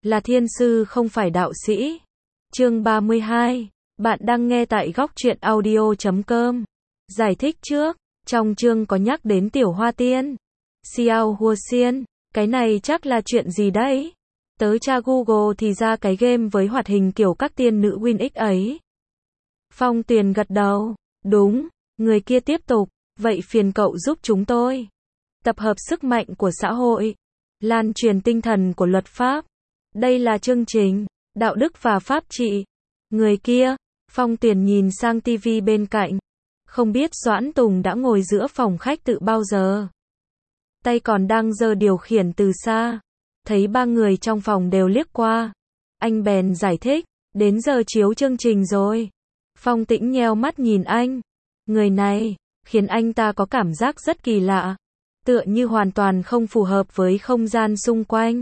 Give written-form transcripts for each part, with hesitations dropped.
là thiên sư không phải đạo sĩ. Chương 32. Bạn đang nghe tại góc truyện audio.com. Giải thích trước, trong chương có nhắc đến Tiểu Hoa Tiên. Xiao Hua Xiên, cái này chắc là chuyện gì đấy? Tớ tra Google thì ra cái game với hoạt hình kiểu các tiên nữ Win X ấy. Phong Tuyền gật đầu, đúng, người kia tiếp tục, vậy phiền cậu giúp chúng tôi. Tập hợp sức mạnh của xã hội, lan truyền tinh thần của luật pháp. Đây là chương trình, đạo đức và pháp trị. Người kia, Phong Tuyền nhìn sang tivi bên cạnh. Không biết Doãn Tùng đã ngồi giữa phòng khách từ bao giờ. Tay còn đang giơ điều khiển từ xa. Thấy ba người trong phòng đều liếc qua. Anh bèn giải thích, đến giờ chiếu chương trình rồi. Phong Tĩnh nheo mắt nhìn anh. Người này, khiến anh ta có cảm giác rất kỳ lạ. Tựa như hoàn toàn không phù hợp với không gian xung quanh.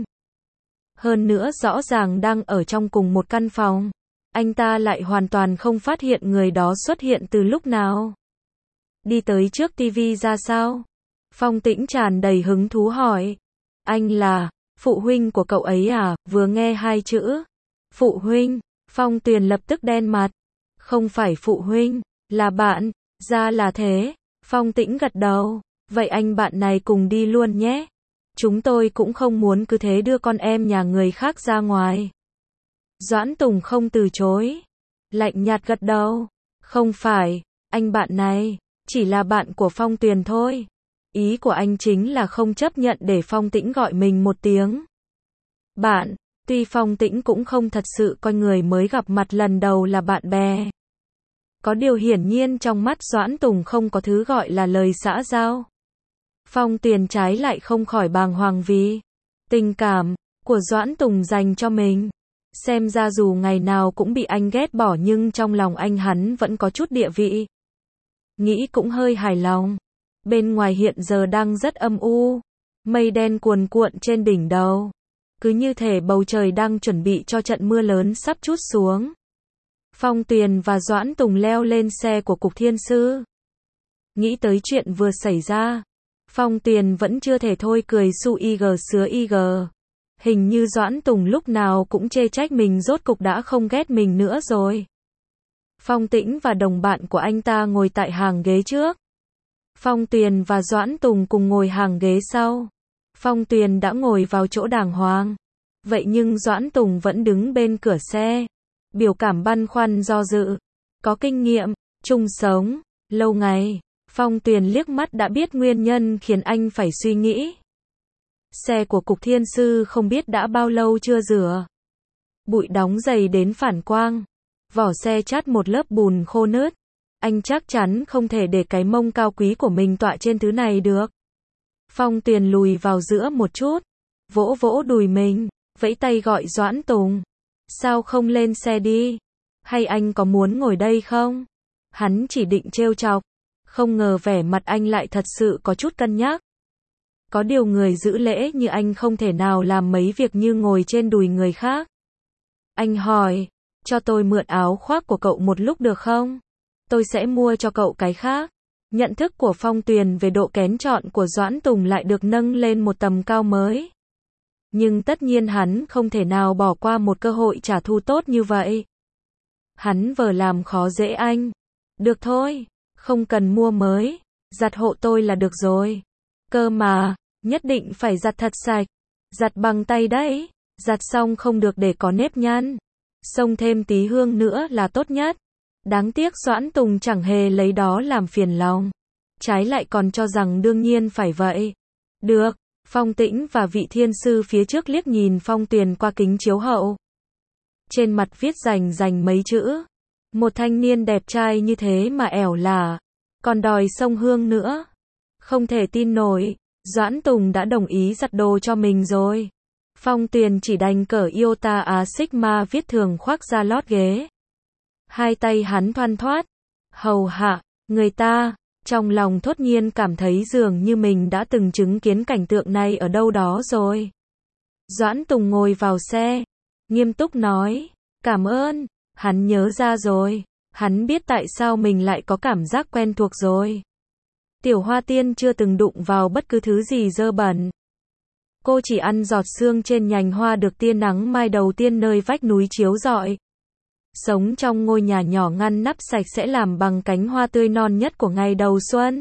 Hơn nữa rõ ràng đang ở trong cùng một căn phòng. Anh ta lại hoàn toàn không phát hiện người đó xuất hiện từ lúc nào. Đi tới trước tivi ra sao? Phong Tĩnh tràn đầy hứng thú hỏi. Anh là phụ huynh của cậu ấy à? Vừa nghe hai chữ phụ huynh, Phong Tuyền lập tức đen mặt. Không phải phụ huynh, là bạn. Ra là thế. Phong Tĩnh gật đầu. Vậy anh bạn này cùng đi luôn nhé. Chúng tôi cũng không muốn cứ thế đưa con em nhà người khác ra ngoài. Doãn Tùng không từ chối. Lạnh nhạt gật đầu. Không phải, anh bạn này, chỉ là bạn của Phong Tuyền thôi. Ý của anh chính là không chấp nhận để Phong Tĩnh gọi mình một tiếng bạn. Tuy Phong Tĩnh cũng không thật sự coi người mới gặp mặt lần đầu là bạn bè. Có điều hiển nhiên trong mắt Doãn Tùng không có thứ gọi là lời xã giao. Phong Tuyền trái lại không khỏi bàng hoàng vì tình cảm của Doãn Tùng dành cho mình. Xem ra dù ngày nào cũng bị anh ghét bỏ nhưng trong lòng anh hắn vẫn có chút địa vị. Nghĩ cũng hơi hài lòng. Bên ngoài hiện giờ đang rất âm u. Mây đen cuồn cuộn trên đỉnh đầu. Cứ như thể bầu trời đang chuẩn bị cho trận mưa lớn sắp trút xuống. Phong Tuyền và Doãn Tùng leo lên xe của Cục Thiên Sư. Nghĩ tới chuyện vừa xảy ra. Phong Tuyền vẫn chưa thể thôi cười su ig sứa ig. Hình như Doãn Tùng lúc nào cũng chê trách mình rốt cục đã không ghét mình nữa rồi. Phong Tĩnh và đồng bạn của anh ta ngồi tại hàng ghế trước. Phong Tuyền và Doãn Tùng cùng ngồi hàng ghế sau. Phong Tuyền đã ngồi vào chỗ đàng hoàng. Vậy nhưng Doãn Tùng vẫn đứng bên cửa xe. Biểu cảm băn khoăn do dự. Có kinh nghiệm, chung sống, lâu ngày. Phong Tuyền liếc mắt đã biết nguyên nhân khiến anh phải suy nghĩ. Xe của Cục Thiên Sư không biết đã bao lâu chưa rửa. Bụi đóng dày đến phản quang. Vỏ xe chát một lớp bùn khô nứt. Anh chắc chắn không thể để cái mông cao quý của mình tọa trên thứ này được. Phong Tuyền lùi vào giữa một chút. Vỗ vỗ đùi mình. Vẫy tay gọi Doãn Tùng. Sao không lên xe đi? Hay anh có muốn ngồi đây không? Hắn chỉ định trêu chọc. Không ngờ vẻ mặt anh lại thật sự có chút cân nhắc. Có điều người giữ lễ như anh không thể nào làm mấy việc như ngồi trên đùi người khác. Anh hỏi, cho tôi mượn áo khoác của cậu một lúc được không? Tôi sẽ mua cho cậu cái khác. Nhận thức của Phong Tuyền về độ kén chọn của Doãn Tùng lại được nâng lên một tầm cao mới. Nhưng tất nhiên hắn không thể nào bỏ qua một cơ hội trả thù tốt như vậy. Hắn vờ làm khó dễ anh. Được thôi, không cần mua mới. Giặt hộ tôi là được rồi. Cơ mà, nhất định phải giặt thật sạch. Giặt bằng tay đấy. Giặt xong không được để có nếp nhăn. Xông thêm tí hương nữa là tốt nhất. Đáng tiếc Doãn Tùng chẳng hề lấy đó làm phiền lòng. Trái lại còn cho rằng đương nhiên phải vậy. Được, Phong Tĩnh và vị thiên sư phía trước liếc nhìn Phong Tuyền qua kính chiếu hậu. Trên mặt viết rành mấy chữ. Một thanh niên đẹp trai như thế mà ẻo lả. Còn đòi xông hương nữa. Không thể tin nổi. Doãn Tùng đã đồng ý giặt đồ cho mình rồi. Phong Tuyền chỉ đành cởi Iota Á Sigma viết thường khoác ra lót ghế. Hai tay hắn thoăn thoắt. Hầu hạ, người ta. Trong lòng thốt nhiên cảm thấy dường như mình đã từng chứng kiến cảnh tượng này ở đâu đó rồi. Doãn Tùng ngồi vào xe. Nghiêm túc nói. Cảm ơn. Hắn nhớ ra rồi. Hắn biết tại sao mình lại có cảm giác quen thuộc rồi. Tiểu Hoa Tiên chưa từng đụng vào bất cứ thứ gì dơ bẩn. Cô chỉ ăn giọt sương trên nhành hoa được tia nắng mai đầu tiên nơi vách núi chiếu rọi. Sống trong ngôi nhà nhỏ ngăn nắp sạch sẽ làm bằng cánh hoa tươi non nhất của ngày đầu xuân.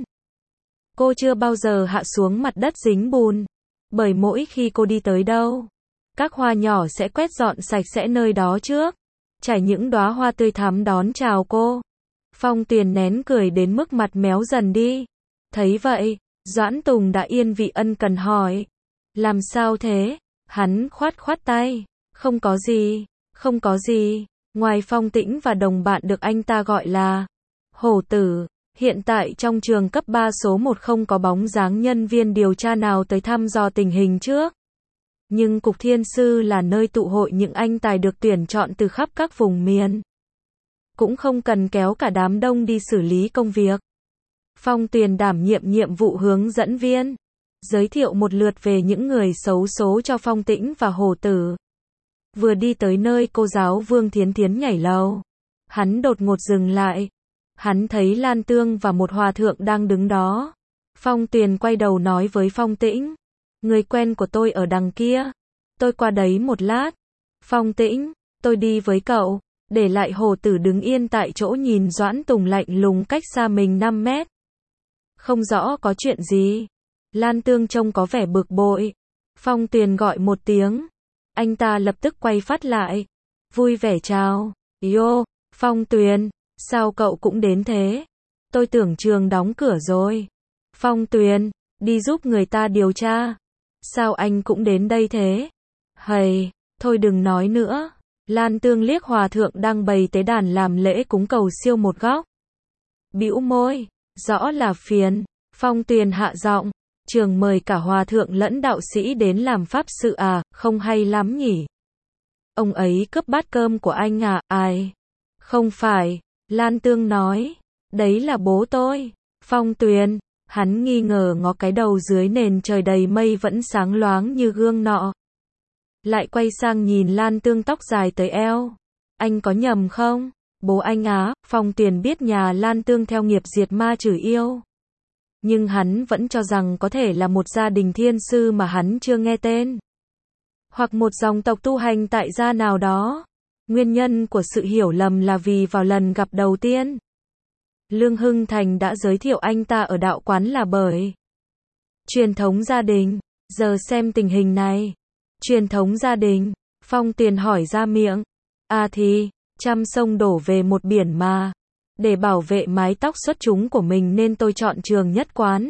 Cô chưa bao giờ hạ xuống mặt đất dính bùn. Bởi mỗi khi cô đi tới đâu, các hoa nhỏ sẽ quét dọn sạch sẽ nơi đó trước. Trải những đóa hoa tươi thắm đón chào cô. Phong Tuyền nén cười đến mức mặt méo dần đi. Thấy vậy, Doãn Tùng đã yên vị ân cần hỏi. Làm sao thế? Hắn khoát khoát tay. Không có gì, không có gì. Ngoài Phong Tĩnh và đồng bạn được anh ta gọi là Hổ Tử, hiện tại trong trường cấp 3 số 1 không có bóng dáng nhân viên điều tra nào tới thăm dò tình hình trước. Nhưng Cục Thiên Sư là nơi tụ hội những anh tài được tuyển chọn từ khắp các vùng miền. Cũng không cần kéo cả đám đông đi xử lý công việc. Phong Tuyền đảm nhiệm nhiệm vụ hướng dẫn viên, giới thiệu một lượt về những người xấu số cho Phong Tĩnh và Hổ Tử. Vừa đi tới nơi cô giáo Vương Thiến Thiến nhảy lầu, hắn đột ngột dừng lại. Hắn thấy Lan Tương và một hòa thượng đang đứng đó. Phong Tuyền quay đầu nói với Phong Tĩnh. Người quen của tôi ở đằng kia. Tôi qua đấy một lát. Phong Tĩnh, tôi đi với cậu. Để lại Hổ Tử đứng yên tại chỗ nhìn Doãn Tùng lạnh lùng cách xa mình 5 mét. Không rõ có chuyện gì. Lan Tương trông có vẻ bực bội. Phong Tuyền gọi một tiếng. Anh ta lập tức quay phát lại. Vui vẻ chào. Yo, Phong Tuyền, sao cậu cũng đến thế? Tôi tưởng trường đóng cửa rồi. Phong Tuyền, đi giúp người ta điều tra. Sao anh cũng đến đây thế? Hầy, thôi đừng nói nữa. Lan Tương liếc hòa thượng đang bày tế đàn làm lễ cúng cầu siêu một góc. Bĩu môi, rõ là phiền. Phong Tuyền hạ giọng, trường mời cả hòa thượng lẫn đạo sĩ đến làm pháp sự à, không hay lắm nhỉ? Ông ấy cướp bát cơm của anh à, ai? Không phải, Lan Tương nói, đấy là bố tôi. Phong Tuyền, hắn nghi ngờ ngó cái đầu dưới nền trời đầy mây vẫn sáng loáng như gương nọ. Lại quay sang nhìn Lan Tương tóc dài tới eo. Anh có nhầm không? Bố anh á, Phong Tuyền biết nhà Lan Tương theo nghiệp diệt ma trừ yêu. Nhưng hắn vẫn cho rằng có thể là một gia đình thiên sư mà hắn chưa nghe tên. Hoặc một dòng tộc tu hành tại gia nào đó. Nguyên nhân của sự hiểu lầm là vì vào lần gặp đầu tiên, Lương Hưng Thành đã giới thiệu anh ta ở đạo quán là bởi truyền thống gia đình. Giờ xem tình hình này. Truyền thống gia đình, Phong Tuyền hỏi ra miệng. À thì, trăm sông đổ về một biển mà. Để bảo vệ mái tóc xuất chúng của mình nên tôi chọn trường nhất quán.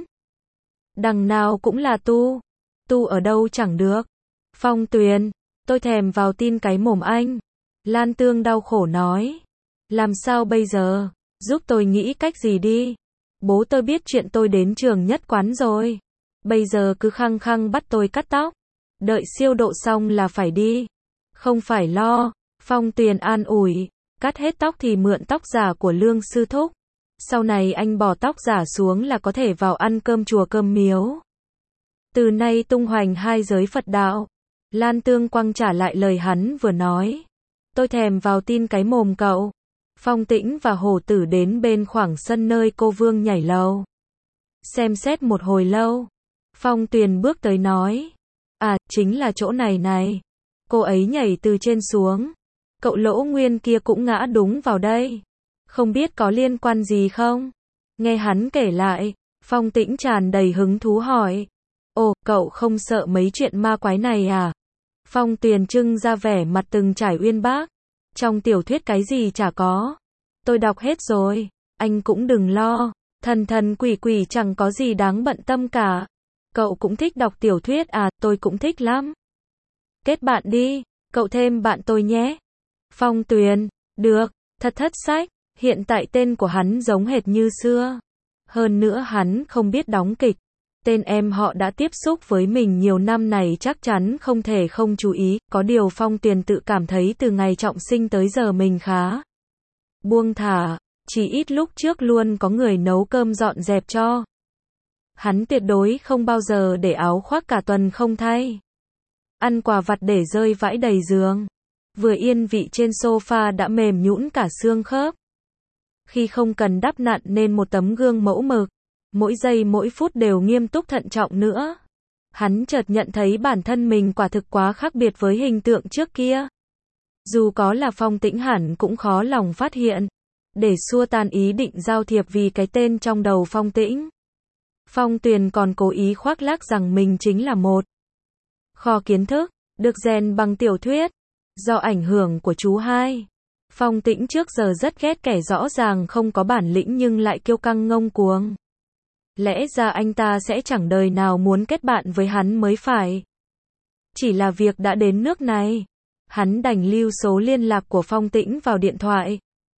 Đằng nào cũng là tu. Tu ở đâu chẳng được. Phong Tuyền, tôi thèm vào tin cái mồm anh. Lan Tương đau khổ nói. Làm sao bây giờ? Giúp tôi nghĩ cách gì đi. Bố tôi biết chuyện tôi đến trường nhất quán rồi. Bây giờ cứ khăng khăng bắt tôi cắt tóc. Đợi siêu độ xong là phải đi. Không phải lo. Phong Tuyền an ủi. Cắt hết tóc thì mượn tóc giả của Lương sư thúc. Sau này anh bỏ tóc giả xuống là có thể vào ăn cơm chùa cơm miếu. Từ nay tung hoành hai giới Phật đạo. Lan Tương quăng trả lại lời hắn vừa nói. Tôi thèm vào tin cái mồm cậu. Phong Tĩnh và Hổ Tử đến bên khoảng sân nơi cô Vương nhảy lầu. Xem xét một hồi lâu. Phong Tuyền bước tới nói. À, chính là chỗ này này. Cô ấy nhảy từ trên xuống. Cậu Lỗ Nguyên kia cũng ngã đúng vào đây. Không biết có liên quan gì không? Nghe hắn kể lại, Phong Tĩnh tràn đầy hứng thú hỏi. Ồ, cậu không sợ mấy chuyện ma quái này à? Phong Tuyền trưng ra vẻ mặt từng trải uyên bác. Trong tiểu thuyết cái gì chả có. Tôi đọc hết rồi. Anh cũng đừng lo. Thần thần quỷ quỷ chẳng có gì đáng bận tâm cả. Cậu cũng thích đọc tiểu thuyết à? Tôi cũng thích lắm. Kết bạn đi. Cậu thêm bạn tôi nhé. Phong Tuyền, được, thật thất sách. Hiện tại tên của hắn giống hệt như xưa. Hơn nữa hắn không biết đóng kịch. Tên em họ đã tiếp xúc với mình nhiều năm này chắc chắn không thể không chú ý. Có điều Phong Tuyền tự cảm thấy từ ngày trọng sinh tới giờ mình khá buông thả. Chỉ ít lúc trước luôn có người nấu cơm dọn dẹp cho. Hắn tuyệt đối không bao giờ để áo khoác cả tuần không thay. Ăn quà vặt để rơi vãi đầy giường. Vừa yên vị trên sofa đã mềm nhũn cả xương khớp. Khi không cần đắp nặn nên một tấm gương mẫu mực. Mỗi giây mỗi phút đều nghiêm túc thận trọng nữa. Hắn chợt nhận thấy bản thân mình quả thực quá khác biệt với hình tượng trước kia. Dù có là Phong Tĩnh hẳn cũng khó lòng phát hiện. Để xua tan ý định giao thiệp vì cái tên trong đầu Phong Tĩnh, Phong Tuyền còn cố ý khoác lác rằng mình chính là một kho kiến thức, được rèn bằng tiểu thuyết. Do ảnh hưởng của chú hai, Phong Tĩnh trước giờ rất ghét kẻ rõ ràng không có bản lĩnh nhưng lại kiêu căng ngông cuồng. Lẽ ra anh ta sẽ chẳng đời nào muốn kết bạn với hắn mới phải. Chỉ là việc đã đến nước này, hắn đành lưu số liên lạc của Phong Tĩnh vào điện thoại.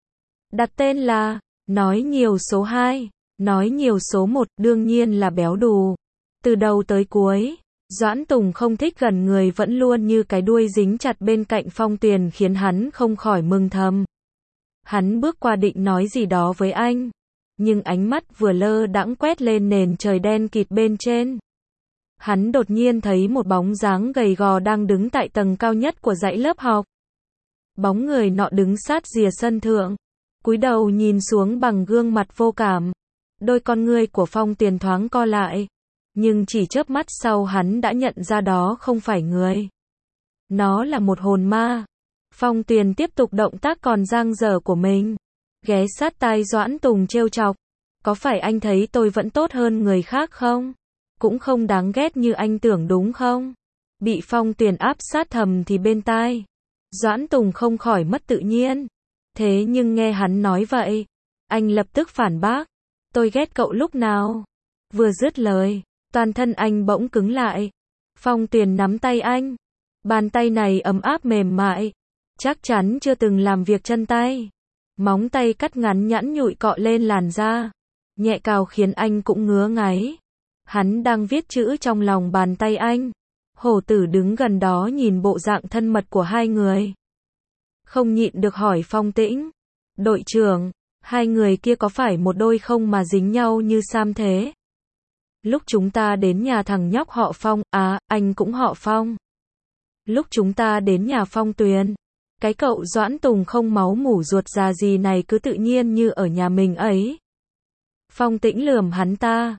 Đặt tên là, nói nhiều số 2, nói nhiều số 1, đương nhiên là béo đù. Từ đầu tới cuối, Doãn Tùng không thích gần người vẫn luôn như cái đuôi dính chặt bên cạnh Phong Tuyền khiến hắn không khỏi mừng thầm. Hắn bước qua định nói gì đó với anh, nhưng ánh mắt vừa lơ đãng quét lên nền trời đen kịt bên trên. Hắn đột nhiên thấy một bóng dáng gầy gò đang đứng tại tầng cao nhất của dãy lớp học. Bóng người nọ đứng sát rìa sân thượng, cúi đầu nhìn xuống bằng gương mặt vô cảm. Đôi con ngươi của Phong Tuyền thoáng co lại, nhưng chỉ chớp mắt sau hắn đã nhận ra đó không phải người. Nó là một hồn ma. Phong Tuyền tiếp tục động tác còn dang dở của mình, ghé sát tai Doãn Tùng trêu chọc. Có phải anh thấy tôi vẫn tốt hơn người khác không? Cũng không đáng ghét như anh tưởng đúng không? Bị Phong Tuyền áp sát thầm thì bên tai, Doãn Tùng không khỏi mất tự nhiên. Thế nhưng nghe hắn nói vậy, anh lập tức phản bác. Tôi ghét cậu lúc nào? Vừa dứt lời, toàn thân anh bỗng cứng lại. Phong Tuyền nắm tay anh. Bàn tay này ấm áp mềm mại, chắc chắn chưa từng làm việc chân tay. Móng tay cắt ngắn nhẵn nhụi cọ lên làn da, nhẹ cào khiến anh cũng ngứa ngáy. Hắn đang viết chữ trong lòng bàn tay anh. Hổ Tử đứng gần đó nhìn bộ dạng thân mật của hai người, không nhịn được hỏi Phong Tĩnh. Đội trưởng, hai người kia có phải một đôi không mà dính nhau như Sam thế? Lúc chúng ta đến nhà thằng nhóc họ Phong, anh cũng họ Phong. Lúc chúng ta đến nhà Phong Tuyền, cái cậu Doãn Tùng không máu mủ ruột già gì này cứ tự nhiên như ở nhà mình ấy. Phong Tĩnh lườm hắn ta.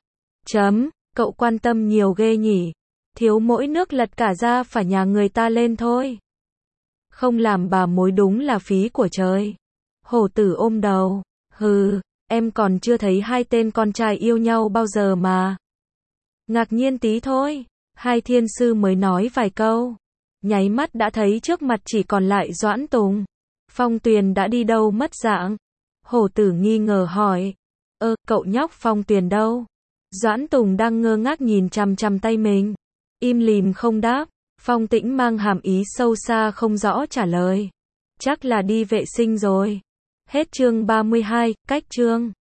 Cậu quan tâm nhiều ghê nhỉ. Thiếu mỗi nước lật cả ra phải nhà người ta lên thôi. Không làm bà mối đúng là phí của trời. Hổ Tử ôm đầu. Hừ, em còn chưa thấy hai tên con trai yêu nhau bao giờ mà. Ngạc nhiên tí thôi. Hai thiên sư mới nói vài câu, nháy mắt đã thấy trước mặt chỉ còn lại Doãn Tùng. Phong Tuyền đã đi đâu mất dạng? Hổ Tử nghi ngờ hỏi. Cậu nhóc Phong Tuyền đâu? Doãn Tùng đang ngơ ngác nhìn chằm chằm tay mình, im lìm không đáp. Phong Tĩnh mang hàm ý sâu xa không rõ trả lời. Chắc là đi vệ sinh rồi. Hết chương 32, cách chương.